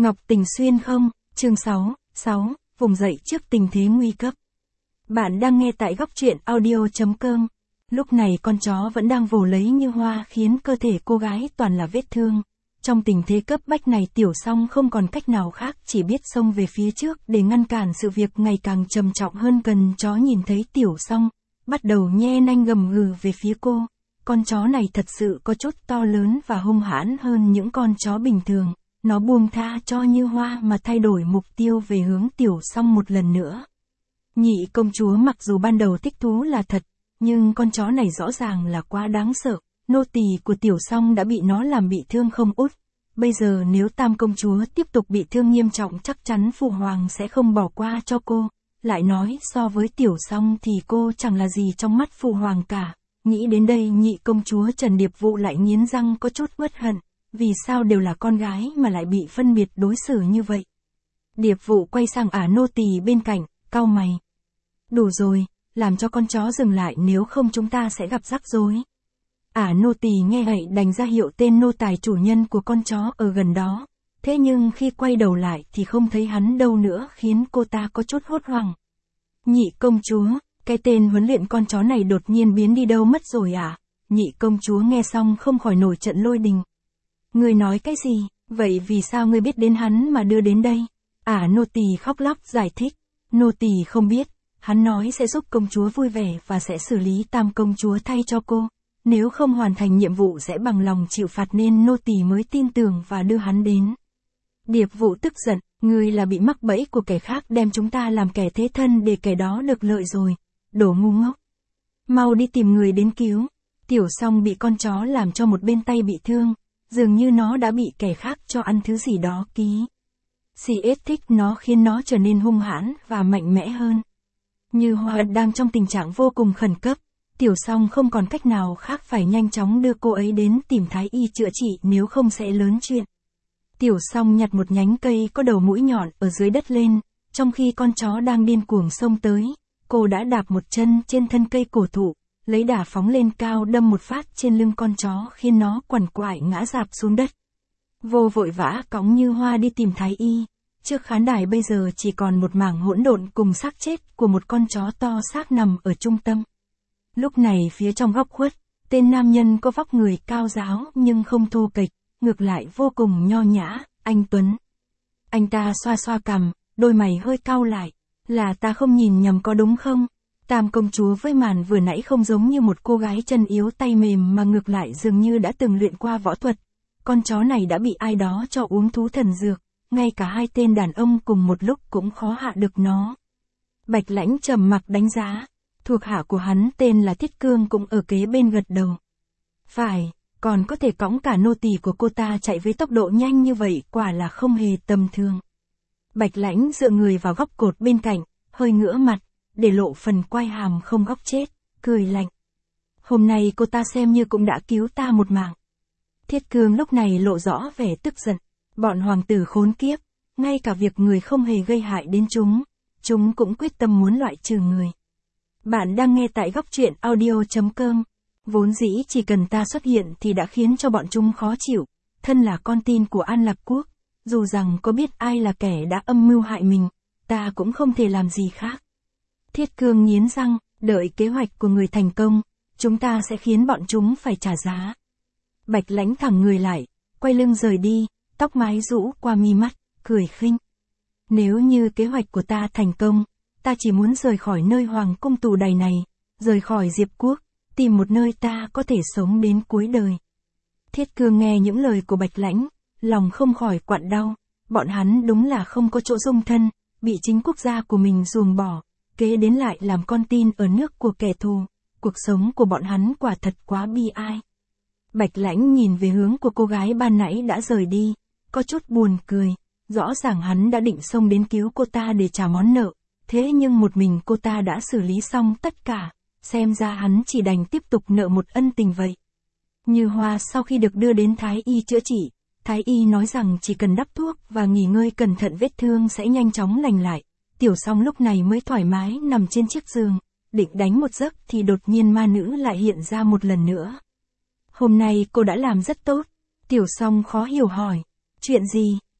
Ngọc Tình Xuyên không, chương 6, vùng dậy trước tình thế nguy cấp. Bạn đang nghe tại góc truyện audio.com. Lúc này con chó vẫn đang vồ lấy Như Hoa khiến cơ thể cô gái toàn là vết thương. Trong tình thế cấp bách này Tiểu Song không còn cách nào khác chỉ biết xông về phía trước để ngăn cản sự việc ngày càng trầm trọng hơn. Cần chó nhìn thấy Tiểu Song, bắt đầu nhe nanh gầm gừ về phía cô. Con chó này thật sự có chút to lớn và hung hãn hơn những con chó bình thường. Nó buông tha cho Như Hoa mà thay đổi mục tiêu về hướng Tiểu Song một lần nữa. Nhị công chúa mặc dù ban đầu thích thú là thật, nhưng con chó này rõ ràng là quá đáng sợ. Nô tỳ của Tiểu Song đã bị nó làm bị thương không út. Bây giờ nếu Tam công chúa tiếp tục bị thương nghiêm trọng chắc chắn Phụ Hoàng sẽ không bỏ qua cho cô. Lại nói so với Tiểu Song thì cô chẳng là gì trong mắt Phụ Hoàng cả. Nghĩ đến đây nhị công chúa Trần Điệp Vụ lại nghiến răng có chút uất hận. Vì sao đều là con gái mà lại bị phân biệt đối xử như vậy? Điệp Vụ quay sang nô tỳ bên cạnh, cau mày. Đủ rồi, làm cho con chó dừng lại nếu không chúng ta sẽ gặp rắc rối. Nô tỳ nghe vậy đành ra hiệu tên nô tài chủ nhân của con chó ở gần đó. Thế nhưng khi quay đầu lại thì không thấy hắn đâu nữa khiến cô ta có chút hốt hoảng. Nhị công chúa, cái tên huấn luyện con chó này đột nhiên biến đi đâu mất rồi à? Nhị công chúa nghe xong không khỏi nổi trận lôi đình. Ngươi nói cái gì, vậy vì sao ngươi biết đến hắn mà đưa đến đây? Nô tỳ khóc lóc giải thích. Nô tỳ không biết, hắn nói sẽ giúp công chúa vui vẻ và sẽ xử lý Tam công chúa thay cho cô. Nếu không hoàn thành nhiệm vụ sẽ bằng lòng chịu phạt nên nô tỳ mới tin tưởng và đưa hắn đến. Điệp Vụ tức giận, ngươi là bị mắc bẫy của kẻ khác đem chúng ta làm kẻ thế thân để kẻ đó được lợi rồi. Đồ ngu ngốc. Mau đi tìm người đến cứu. Tiểu Song bị con chó làm cho một bên tay bị thương. Dường như nó đã bị kẻ khác cho ăn thứ gì đó ký. CS thích nó khiến nó trở nên hung hãn và mạnh mẽ hơn. Như Hoa đang trong tình trạng vô cùng khẩn cấp. Tiểu Song không còn cách nào khác phải nhanh chóng đưa cô ấy đến tìm thái y chữa trị nếu không sẽ lớn chuyện. Tiểu Song nhặt một nhánh cây có đầu mũi nhọn ở dưới đất lên, trong khi con chó đang điên cuồng xông tới, cô đã đạp một chân trên thân cây cổ thụ, lấy đà phóng lên cao đâm một phát trên lưng con chó khiến nó quằn quại ngã rạp xuống đất. Vô vội vã cõng Như Hoa đi tìm thái y, trước khán đài bây giờ chỉ còn một mảng hỗn độn cùng xác chết của một con chó to xác nằm ở trung tâm. Lúc này phía trong góc khuất, tên nam nhân có vóc người cao ráo nhưng không thô kệch, ngược lại vô cùng nho nhã, anh Tuấn. Anh ta xoa xoa cằm, đôi mày hơi cau lại, là ta không nhìn nhầm có đúng không? Tam công chúa với màn vừa nãy không giống như một cô gái chân yếu tay mềm mà ngược lại dường như đã từng luyện qua võ thuật. Con chó này đã bị ai đó cho uống thú thần dược, ngay cả hai tên đàn ông cùng một lúc cũng khó hạ được nó. Bạch Lãnh trầm mặc đánh giá. Thuộc hạ của hắn tên là Thiết Cương cũng ở kế bên gật đầu. Phải, còn có thể cõng cả nô tỳ của cô ta chạy với tốc độ nhanh như vậy quả là không hề tầm thường. Bạch Lãnh dựa người vào góc cột bên cạnh, hơi ngửa mặt, để lộ phần quai hàm không góc chết, cười lạnh. Hôm nay cô ta xem như cũng đã cứu ta một mạng. Thiết Cương lúc này lộ rõ vẻ tức giận. Bọn hoàng tử khốn kiếp, ngay cả việc người không hề gây hại đến chúng cũng quyết tâm muốn loại trừ người. Bạn đang nghe tại góc truyện audio.com. Vốn dĩ chỉ cần ta xuất hiện thì đã khiến cho bọn chúng khó chịu. Thân là con tin của An Lạc Quốc, dù rằng có biết ai là kẻ đã âm mưu hại mình, ta cũng không thể làm gì khác. Thiết Cương nghiến răng, đợi kế hoạch của người thành công, chúng ta sẽ khiến bọn chúng phải trả giá. Bạch Lãnh thẳng người lại, quay lưng rời đi, tóc mái rũ qua mi mắt, cười khinh. Nếu như kế hoạch của ta thành công, ta chỉ muốn rời khỏi nơi hoàng cung tù đày này, rời khỏi Diệp Quốc, tìm một nơi ta có thể sống đến cuối đời. Thiết Cương nghe những lời của Bạch Lãnh, lòng không khỏi quặn đau, bọn hắn đúng là không có chỗ dung thân, bị chính quốc gia của mình ruồng bỏ, kế đến lại làm con tin ở nước của kẻ thù, cuộc sống của bọn hắn quả thật quá bi ai. Bạch Lãnh nhìn về hướng của cô gái ban nãy đã rời đi, có chút buồn cười, rõ ràng hắn đã định xông đến cứu cô ta để trả món nợ. Thế nhưng một mình cô ta đã xử lý xong tất cả, xem ra hắn chỉ đành tiếp tục nợ một ân tình vậy. Như Hoa sau khi được đưa đến thái y chữa trị, thái y nói rằng chỉ cần đắp thuốc và nghỉ ngơi cẩn thận vết thương sẽ nhanh chóng lành lại. Tiểu Song lúc này mới thoải mái nằm trên chiếc giường, định đánh một giấc thì đột nhiên ma nữ lại hiện ra một lần nữa. Hôm nay cô đã làm rất tốt. Tiểu Song khó hiểu hỏi, chuyện gì?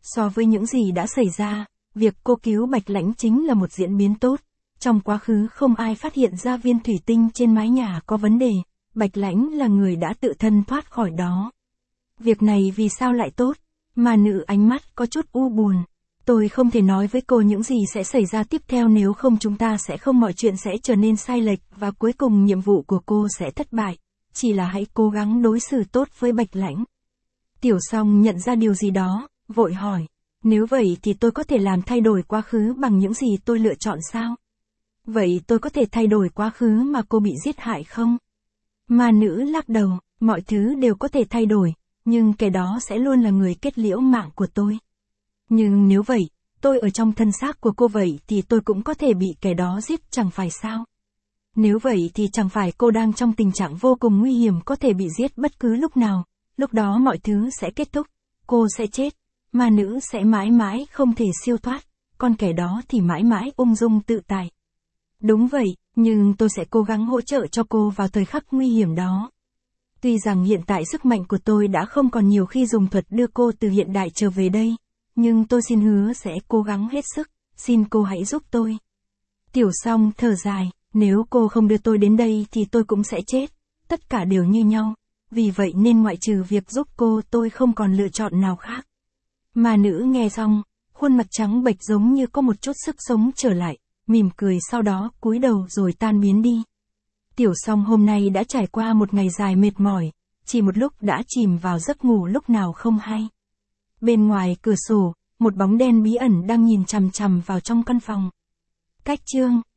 So với những gì đã xảy ra, việc cô cứu Bạch Lãnh chính là một diễn biến tốt. Trong quá khứ không ai phát hiện ra viên thủy tinh trên mái nhà có vấn đề, Bạch Lãnh là người đã tự thân thoát khỏi đó. Việc này vì sao lại tốt? Mà nữ ánh mắt có chút u buồn. Tôi không thể nói với cô những gì sẽ xảy ra tiếp theo, nếu không chúng ta sẽ không, mọi chuyện sẽ trở nên sai lệch và cuối cùng nhiệm vụ của cô sẽ thất bại. Chỉ là hãy cố gắng đối xử tốt với Bạch Lãnh. Tiểu Song nhận ra điều gì đó, vội hỏi. Nếu vậy thì tôi có thể làm thay đổi quá khứ bằng những gì tôi lựa chọn sao? Vậy tôi có thể thay đổi quá khứ mà cô bị giết hại không? Mà nữ lắc đầu, mọi thứ đều có thể thay đổi, nhưng kẻ đó sẽ luôn là người kết liễu mạng của tôi. Nhưng nếu vậy, tôi ở trong thân xác của cô vậy thì tôi cũng có thể bị kẻ đó giết chẳng phải sao? Nếu vậy thì chẳng phải cô đang trong tình trạng vô cùng nguy hiểm, có thể bị giết bất cứ lúc nào, lúc đó mọi thứ sẽ kết thúc, cô sẽ chết, mà nữ sẽ mãi mãi không thể siêu thoát, còn kẻ đó thì mãi mãi ung dung tự tại. Đúng vậy, nhưng tôi sẽ cố gắng hỗ trợ cho cô vào thời khắc nguy hiểm đó. Tuy rằng hiện tại sức mạnh của tôi đã không còn nhiều khi dùng thuật đưa cô từ hiện đại trở về đây, nhưng tôi xin hứa sẽ cố gắng hết sức, xin cô hãy giúp tôi. Tiểu Song thở dài, nếu cô không đưa tôi đến đây thì tôi cũng sẽ chết, tất cả đều như nhau, vì vậy nên ngoại trừ việc giúp cô tôi không còn lựa chọn nào khác. Mà nữ nghe xong, khuôn mặt trắng bệch giống như có một chút sức sống trở lại, mỉm cười sau đó cúi đầu rồi tan biến đi. Tiểu Song hôm nay đã trải qua một ngày dài mệt mỏi, chỉ một lúc đã chìm vào giấc ngủ lúc nào không hay. Bên ngoài cửa sổ, một bóng đen bí ẩn đang nhìn chằm chằm vào trong căn phòng. Cách chương